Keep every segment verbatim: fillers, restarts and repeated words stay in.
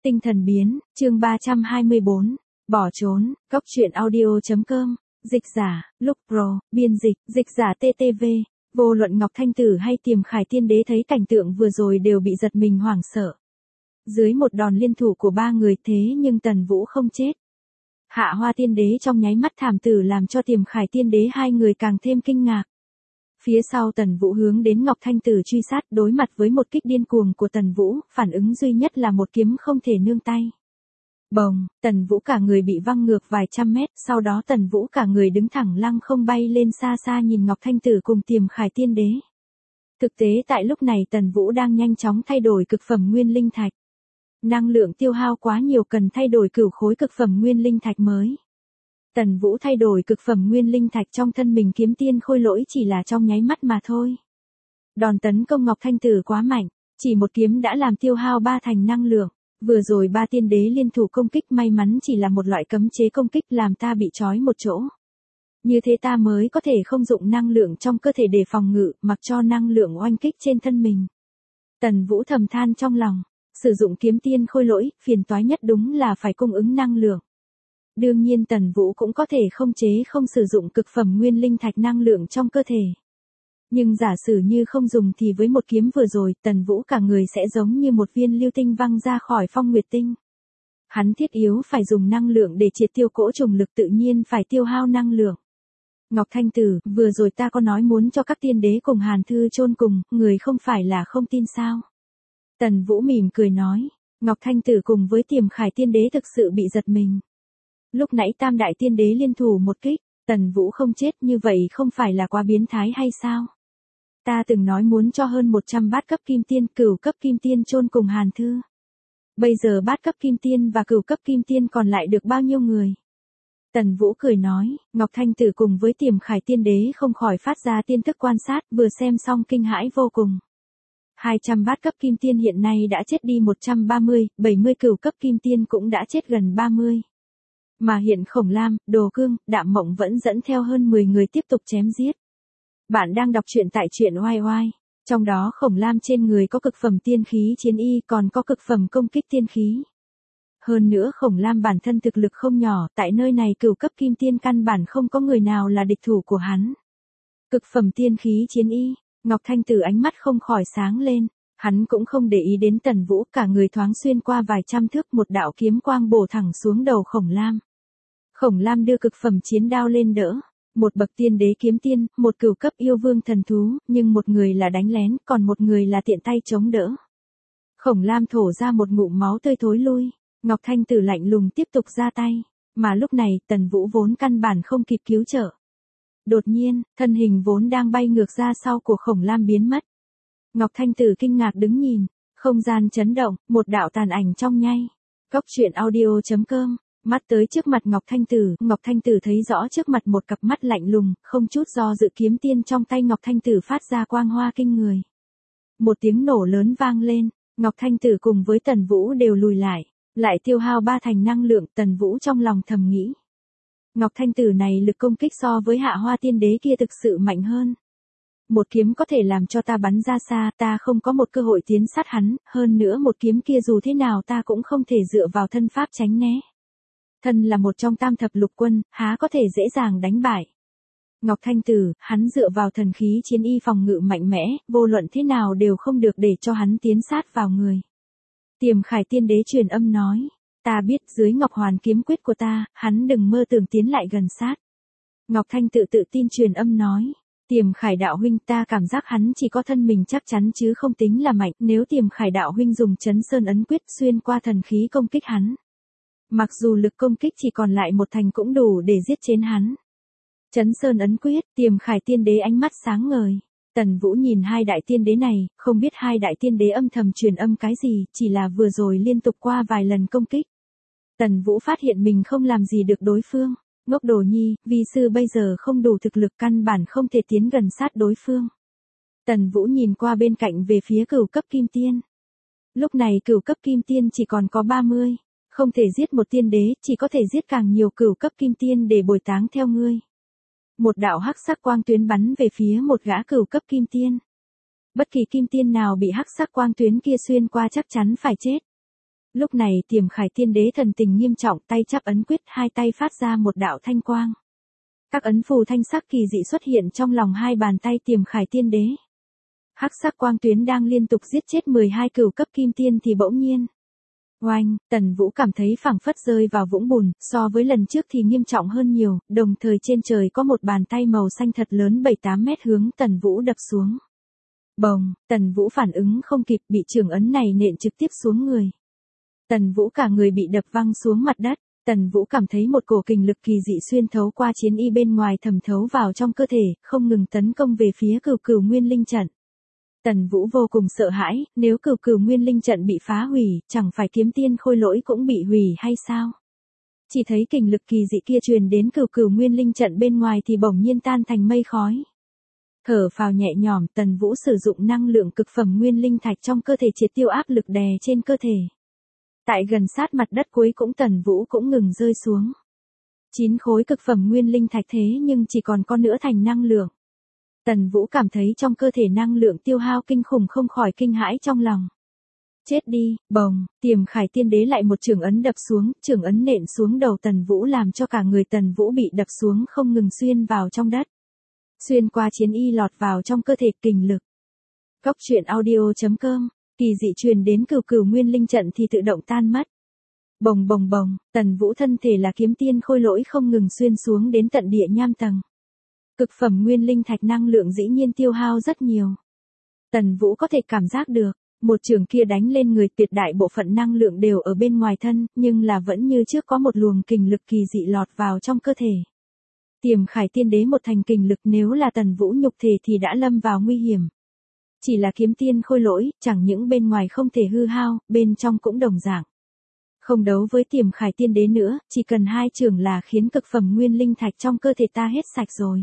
Tinh thần biến, chương ba trăm hai mươi bốn, bỏ trốn, Cốc truyện audio.com, dịch giả, Lúc Pro, biên dịch, dịch giả tê tê vê, vô luận Ngọc Thanh Tử hay Tiềm Khải Tiên Đế thấy cảnh tượng vừa rồi đều bị giật mình hoảng sợ. Dưới một đòn liên thủ của ba người thế nhưng Tần Vũ không chết. Hạ Hoa Tiên Đế trong nháy mắt thảm tử làm cho Tiềm Khải Tiên Đế hai người càng thêm kinh ngạc. Phía sau Tần Vũ hướng đến Ngọc Thanh Tử truy sát, đối mặt với một kích điên cuồng của Tần Vũ, phản ứng duy nhất là một kiếm không thể nương tay. Bồng, Tần Vũ cả người bị văng ngược vài trăm mét, sau đó Tần Vũ cả người đứng thẳng lăng không bay lên xa xa nhìn Ngọc Thanh Tử cùng Tiềm Khải Tiên Đế. Thực tế tại lúc này Tần Vũ đang nhanh chóng thay đổi cực phẩm nguyên linh thạch. Năng lượng tiêu hao quá nhiều cần thay đổi cửu khối cực phẩm nguyên linh thạch mới. Tần Vũ thay đổi cực phẩm nguyên linh thạch trong thân mình kiếm tiên khôi lỗi chỉ là trong nháy mắt mà thôi. Đòn tấn công Ngọc Thanh Tử quá mạnh, chỉ một kiếm đã làm tiêu hao ba thành năng lượng. Vừa rồi ba tiên đế liên thủ công kích may mắn chỉ là một loại cấm chế công kích làm ta bị trói một chỗ. Như thế ta mới có thể không dụng năng lượng trong cơ thể để phòng ngự, mặc cho năng lượng oanh kích trên thân mình. Tần Vũ thầm than trong lòng, sử dụng kiếm tiên khôi lỗi, phiền toái nhất đúng là phải cung ứng năng lượng. Đương nhiên Tần Vũ cũng có thể không chế không sử dụng cực phẩm nguyên linh thạch năng lượng trong cơ thể. Nhưng giả sử như không dùng thì với một kiếm vừa rồi, Tần Vũ cả người sẽ giống như một viên lưu tinh văng ra khỏi phong nguyệt tinh. Hắn thiết yếu phải dùng năng lượng để triệt tiêu cỗ trùng lực, tự nhiên phải tiêu hao năng lượng. Ngọc Thanh Tử, vừa rồi ta có nói muốn cho các tiên đế cùng Hàn Thư chôn cùng, người không phải là không tin sao? Tần Vũ mỉm cười nói, Ngọc Thanh Tử cùng với Tiềm Khải Tiên Đế thực sự bị giật mình. Lúc nãy tam đại tiên đế liên thủ một kích, Tần Vũ không chết, như vậy không phải là quá biến thái hay sao? Ta từng nói muốn cho hơn một trăm bát cấp kim tiên, cửu cấp kim tiên chôn cùng Hàn Thư. Bây giờ bát cấp kim tiên và cửu cấp kim tiên còn lại được bao nhiêu người? Tần Vũ cười nói, Ngọc Thanh Tử cùng với Tiềm Khải Tiên Đế không khỏi phát ra tiên thức quan sát, vừa xem xong kinh hãi vô cùng. hai trăm bát cấp kim tiên hiện nay đã chết đi một trăm ba mươi, bảy mươi cửu cấp kim tiên cũng đã chết gần ba mươi. Mà hiện Khổng Lam, Đồ Cương, Đạm Mộng vẫn dẫn theo hơn mười người tiếp tục chém giết. Bạn đang đọc truyện tại truyện oai oai. Trong đó Khổng Lam trên người có cực phẩm tiên khí chiến y, còn có cực phẩm công kích tiên khí. Hơn nữa Khổng Lam bản thân thực lực không nhỏ, tại nơi này cửu cấp kim tiên căn bản không có người nào là địch thủ của hắn. Cực phẩm tiên khí chiến y, Ngọc Thanh Tử ánh mắt không khỏi sáng lên. Hắn cũng không để ý đến Tần Vũ, cả người thoáng xuyên qua vài trăm thước, một đạo kiếm quang bổ thẳng xuống đầu Khổng Lam. Khổng Lam đưa cực phẩm chiến đao lên đỡ. Một bậc tiên đế kiếm tiên, một cửu cấp yêu vương thần thú, nhưng một người là đánh lén, còn một người là tiện tay chống đỡ. Khổng Lam thổ ra một ngụm máu tươi thối lui. Ngọc Thanh Tử lạnh lùng tiếp tục ra tay. Mà lúc này Tần Vũ vốn căn bản không kịp cứu trợ. Đột nhiên, thân hình vốn đang bay ngược ra sau của Khổng Lam biến mất. Ngọc Thanh Tử kinh ngạc đứng nhìn, không gian chấn động, một đạo tàn ảnh trong nhay. Cốc truyện audio.com, mắt tới trước mặt Ngọc Thanh Tử, Ngọc Thanh Tử thấy rõ trước mặt một cặp mắt lạnh lùng, không chút do dự kiếm tiên trong tay Ngọc Thanh Tử phát ra quang hoa kinh người. Một tiếng nổ lớn vang lên, Ngọc Thanh Tử cùng với Tần Vũ đều lùi lại, lại tiêu hao ba thành năng lượng. Tần Vũ trong lòng thầm nghĩ, Ngọc Thanh Tử này lực công kích so với Hạ Hoa Tiên Đế kia thực sự mạnh hơn. Một kiếm có thể làm cho ta bắn ra xa, ta không có một cơ hội tiến sát hắn, hơn nữa một kiếm kia dù thế nào ta cũng không thể dựa vào thân pháp tránh né. Thân là một trong tam thập lục quân, há có thể dễ dàng đánh bại. Ngọc Thanh Tử, hắn dựa vào thần khí chiến y phòng ngự mạnh mẽ, vô luận thế nào đều không được để cho hắn tiến sát vào người. Tiềm Khải Tiên Đế truyền âm nói, ta biết dưới Ngọc Hoàn kiếm quyết của ta, hắn đừng mơ tưởng tiến lại gần sát. Ngọc Thanh Tử tự tin truyền âm nói, Tiềm Khải đạo huynh, ta cảm giác hắn chỉ có thân mình chắc chắn chứ không tính là mạnh, nếu Tiềm Khải đạo huynh dùng Chấn Sơn ấn quyết xuyên qua thần khí công kích hắn. Mặc dù lực công kích chỉ còn lại một thành cũng đủ để giết chết hắn. Chấn Sơn ấn quyết, Tiềm Khải Tiên Đế ánh mắt sáng ngời. Tần Vũ nhìn hai đại tiên đế này, không biết hai đại tiên đế âm thầm truyền âm cái gì, chỉ là vừa rồi liên tục qua vài lần công kích. Tần Vũ phát hiện mình không làm gì được đối phương. Ngốc Đồ Nhi, vi sư bây giờ không đủ thực lực, căn bản không thể tiến gần sát đối phương. Tần Vũ nhìn qua bên cạnh về phía cửu cấp kim tiên. Lúc này cửu cấp kim tiên chỉ còn có ba mươi. Không thể giết một tiên đế, chỉ có thể giết càng nhiều cửu cấp kim tiên để bồi táng theo ngươi. Một đạo hắc sắc quang tuyến bắn về phía một gã cửu cấp kim tiên. Bất kỳ kim tiên nào bị hắc sắc quang tuyến kia xuyên qua chắc chắn phải chết. Lúc này Tiềm Khải Tiên Đế thần tình nghiêm trọng, tay chắp ấn quyết, hai tay phát ra một đạo thanh quang. Các ấn phù thanh sắc kỳ dị xuất hiện trong lòng hai bàn tay Tiềm Khải Tiên Đế. Hắc sắc quang tuyến đang liên tục giết chết mười hai cửu cấp kim tiên thì bỗng nhiên. Oanh, Tần Vũ cảm thấy phảng phất rơi vào vũng bùn, so với lần trước thì nghiêm trọng hơn nhiều, đồng thời trên trời có một bàn tay màu xanh thật lớn bảy tám mét hướng Tần Vũ đập xuống. Bồng, Tần Vũ phản ứng không kịp, bị trường ấn này nện trực tiếp xuống người. Tần Vũ cả người bị đập văng xuống mặt đất. Tần Vũ cảm thấy một cổ kình lực kỳ dị xuyên thấu qua chiến y bên ngoài thẩm thấu vào trong cơ thể, không ngừng tấn công về phía cửu cửu nguyên linh trận. Tần Vũ vô cùng sợ hãi, nếu cửu cửu nguyên linh trận bị phá hủy, chẳng phải kiếm tiên khôi lỗi cũng bị hủy hay sao? Chỉ thấy kình lực kỳ dị kia truyền đến cửu cửu nguyên linh trận bên ngoài thì bỗng nhiên tan thành mây khói. Thở phào nhẹ nhõm, Tần Vũ sử dụng năng lượng cực phẩm nguyên linh thạch trong cơ thể triệt tiêu áp lực đè trên cơ thể. Tại gần sát mặt đất cuối cũng Tần Vũ cũng ngừng rơi xuống. Chín khối cực phẩm nguyên linh thạch thế nhưng chỉ còn có nửa thành năng lượng. Tần Vũ cảm thấy trong cơ thể năng lượng tiêu hao kinh khủng, không khỏi kinh hãi trong lòng. Chết đi, bồng, Tiềm Khải Tiên Đế lại một chưởng ấn đập xuống, chưởng ấn nện xuống đầu Tần Vũ làm cho cả người Tần Vũ bị đập xuống không ngừng xuyên vào trong đất. Xuyên qua chiến y lọt vào trong cơ thể, kình lực. Cốc truyện audio chấm com, kỳ dị truyền đến cửu cửu nguyên linh trận thì tự động tan mất. Bồng bồng bồng, Tần Vũ thân thể là kiếm tiên khôi lỗi không ngừng xuyên xuống đến tận địa nham tầng. Cực phẩm nguyên linh thạch năng lượng dĩ nhiên tiêu hao rất nhiều. Tần Vũ có thể cảm giác được, một trường kia đánh lên người, tuyệt đại bộ phận năng lượng đều ở bên ngoài thân, nhưng là vẫn như trước có một luồng kình lực kỳ dị lọt vào trong cơ thể. Tiềm Khải Tiên Đế một thành kình lực, nếu là Tần Vũ nhục thể thì đã lâm vào nguy hiểm. Chỉ là kiếm tiên khôi lỗi, chẳng những bên ngoài không thể hư hao, bên trong cũng đồng dạng. Không đấu với Tiềm Khải Tiên Đế nữa, chỉ cần hai trường là khiến cực phẩm nguyên linh thạch trong cơ thể ta hết sạch rồi.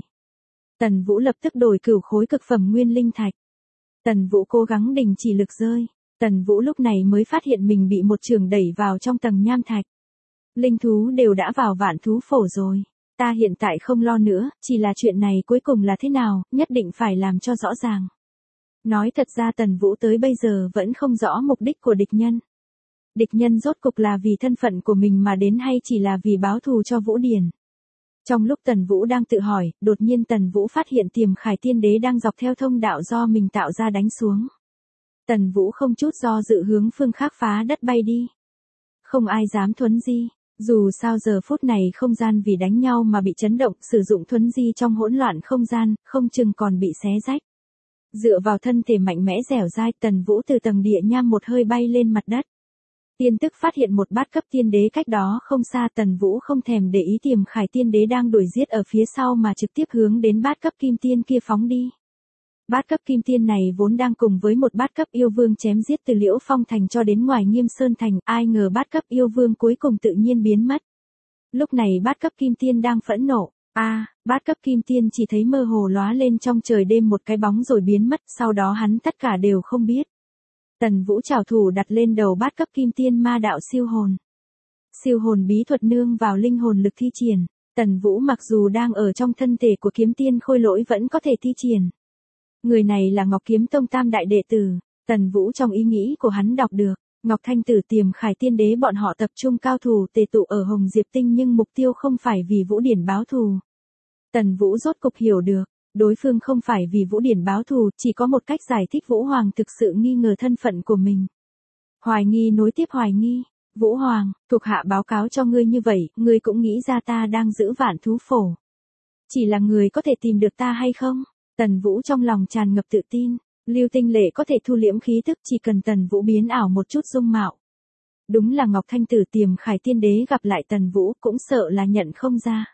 Tần Vũ lập tức đổi cửu khối cực phẩm nguyên linh thạch. Tần Vũ cố gắng đình chỉ lực rơi. Tần Vũ lúc này mới phát hiện mình bị một trường đẩy vào trong tầng nham thạch. Linh thú đều đã vào vạn thú phổ rồi. Ta hiện tại không lo nữa, chỉ là chuyện này cuối cùng là thế nào, nhất định phải làm cho rõ ràng. Nói thật ra Tần Vũ tới bây giờ vẫn không rõ mục đích của địch nhân. Địch nhân rốt cục là vì thân phận của mình mà đến hay chỉ là vì báo thù cho Vũ Điển. Trong lúc Tần Vũ đang tự hỏi, đột nhiên Tần Vũ phát hiện Tiềm Khải Tiên Đế đang dọc theo thông đạo do mình tạo ra đánh xuống. Tần Vũ không chút do dự hướng phương khác phá đất bay đi. Không ai dám thuấn di, dù sao giờ phút này không gian vì đánh nhau mà bị chấn động, sử dụng thuấn di trong hỗn loạn không gian, không chừng còn bị xé rách. Dựa vào thân thể mạnh mẽ dẻo dai, Tần Vũ từ tầng địa nham một hơi bay lên mặt đất. Tiên tức phát hiện một bát cấp tiên đế cách đó không xa, Tần Vũ không thèm để ý Tiềm Khải Tiên Đế đang đuổi giết ở phía sau mà trực tiếp hướng đến bát cấp kim tiên kia phóng đi. Bát cấp kim tiên này vốn đang cùng với một bát cấp yêu vương chém giết từ Liễu Phong Thành cho đến ngoài Nghiêm Sơn Thành, ai ngờ bát cấp yêu vương cuối cùng tự nhiên biến mất. Lúc này bát cấp kim tiên đang phẫn nộ. A, à, bát cấp kim tiên chỉ thấy mơ hồ lóa lên trong trời đêm một cái bóng rồi biến mất, sau đó hắn tất cả đều không biết. Tần Vũ trảo thủ đặt lên đầu bát cấp kim tiên ma đạo siêu hồn. Siêu hồn bí thuật nương vào linh hồn lực thi triển, Tần Vũ mặc dù đang ở trong thân thể của kiếm tiên khôi lỗi vẫn có thể thi triển. Người này là Ngọc Kiếm Tông tam đại đệ tử, Tần Vũ trong ý nghĩ của hắn đọc được, Ngọc Thanh Tử, Tiềm Khải Tiên Đế bọn họ tập trung cao thủ tề tụ ở Hồng Diệp Tinh nhưng mục tiêu không phải vì Vũ Điển báo thù. Tần Vũ rốt cục hiểu được, đối phương không phải vì Vũ Điển báo thù, chỉ có một cách giải thích. Vũ Hoàng thực sự nghi ngờ thân phận của mình. Hoài nghi nối tiếp hoài nghi. Vũ Hoàng, thuộc hạ báo cáo cho ngươi như vậy, ngươi cũng nghĩ ra ta đang giữ vạn thú phổ. Chỉ là người có thể tìm được ta hay không? Tần Vũ trong lòng tràn ngập tự tin. Lưu Tinh Lệ có thể thu liễm khí tức, chỉ cần Tần Vũ biến ảo một chút dung mạo. Đúng là Ngọc Thanh Tử, Tiềm Khải Tiên Đế gặp lại Tần Vũ cũng sợ là nhận không ra.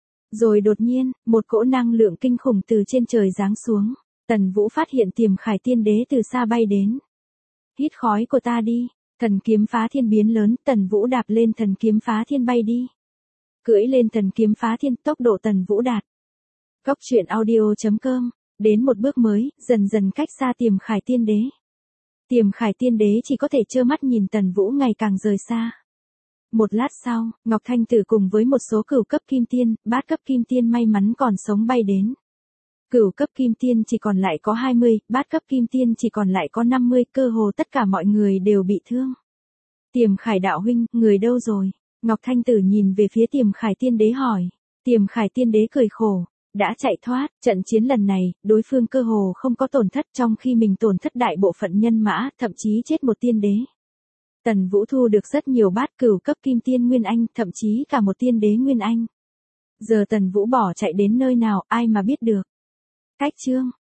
Rồi đột nhiên, một cỗ năng lượng kinh khủng từ trên trời giáng xuống. Tần Vũ phát hiện Tiềm Khải Tiên Đế từ xa bay đến. Hít khói của ta đi. Thần kiếm phá thiên biến lớn, Tần Vũ đạp lên thần kiếm phá thiên bay đi. Cưỡi lên thần kiếm phá thiên, tốc độ Tần Vũ đạt. Cốc truyện audio chấm com, đến một bước mới, dần dần cách xa Tiềm Khải Tiên Đế. Tiềm Khải Tiên Đế chỉ có thể trơ mắt nhìn Tần Vũ ngày càng rời xa. Một lát sau, Ngọc Thanh Tử cùng với một số cửu cấp kim tiên, bát cấp kim tiên may mắn còn sống bay đến. Cửu cấp kim tiên chỉ còn lại có hai mươi, bát cấp kim tiên chỉ còn lại có năm mươi, cơ hồ tất cả mọi người đều bị thương. Tiềm Khải đạo huynh, người đâu rồi? Ngọc Thanh Tử nhìn về phía Tiềm Khải tiên đế hỏi. Tiềm Khải tiên đế cười khổ, đã chạy thoát, trận chiến lần này, đối phương cơ hồ không có tổn thất trong khi mình tổn thất đại bộ phận nhân mã, thậm chí chết một tiên đế. Tần Vũ thu được rất nhiều bát cửu cấp kim tiên Nguyên Anh, thậm chí cả một tiên đế Nguyên Anh. Giờ Tần Vũ bỏ chạy đến nơi nào, ai mà biết được. Cách chương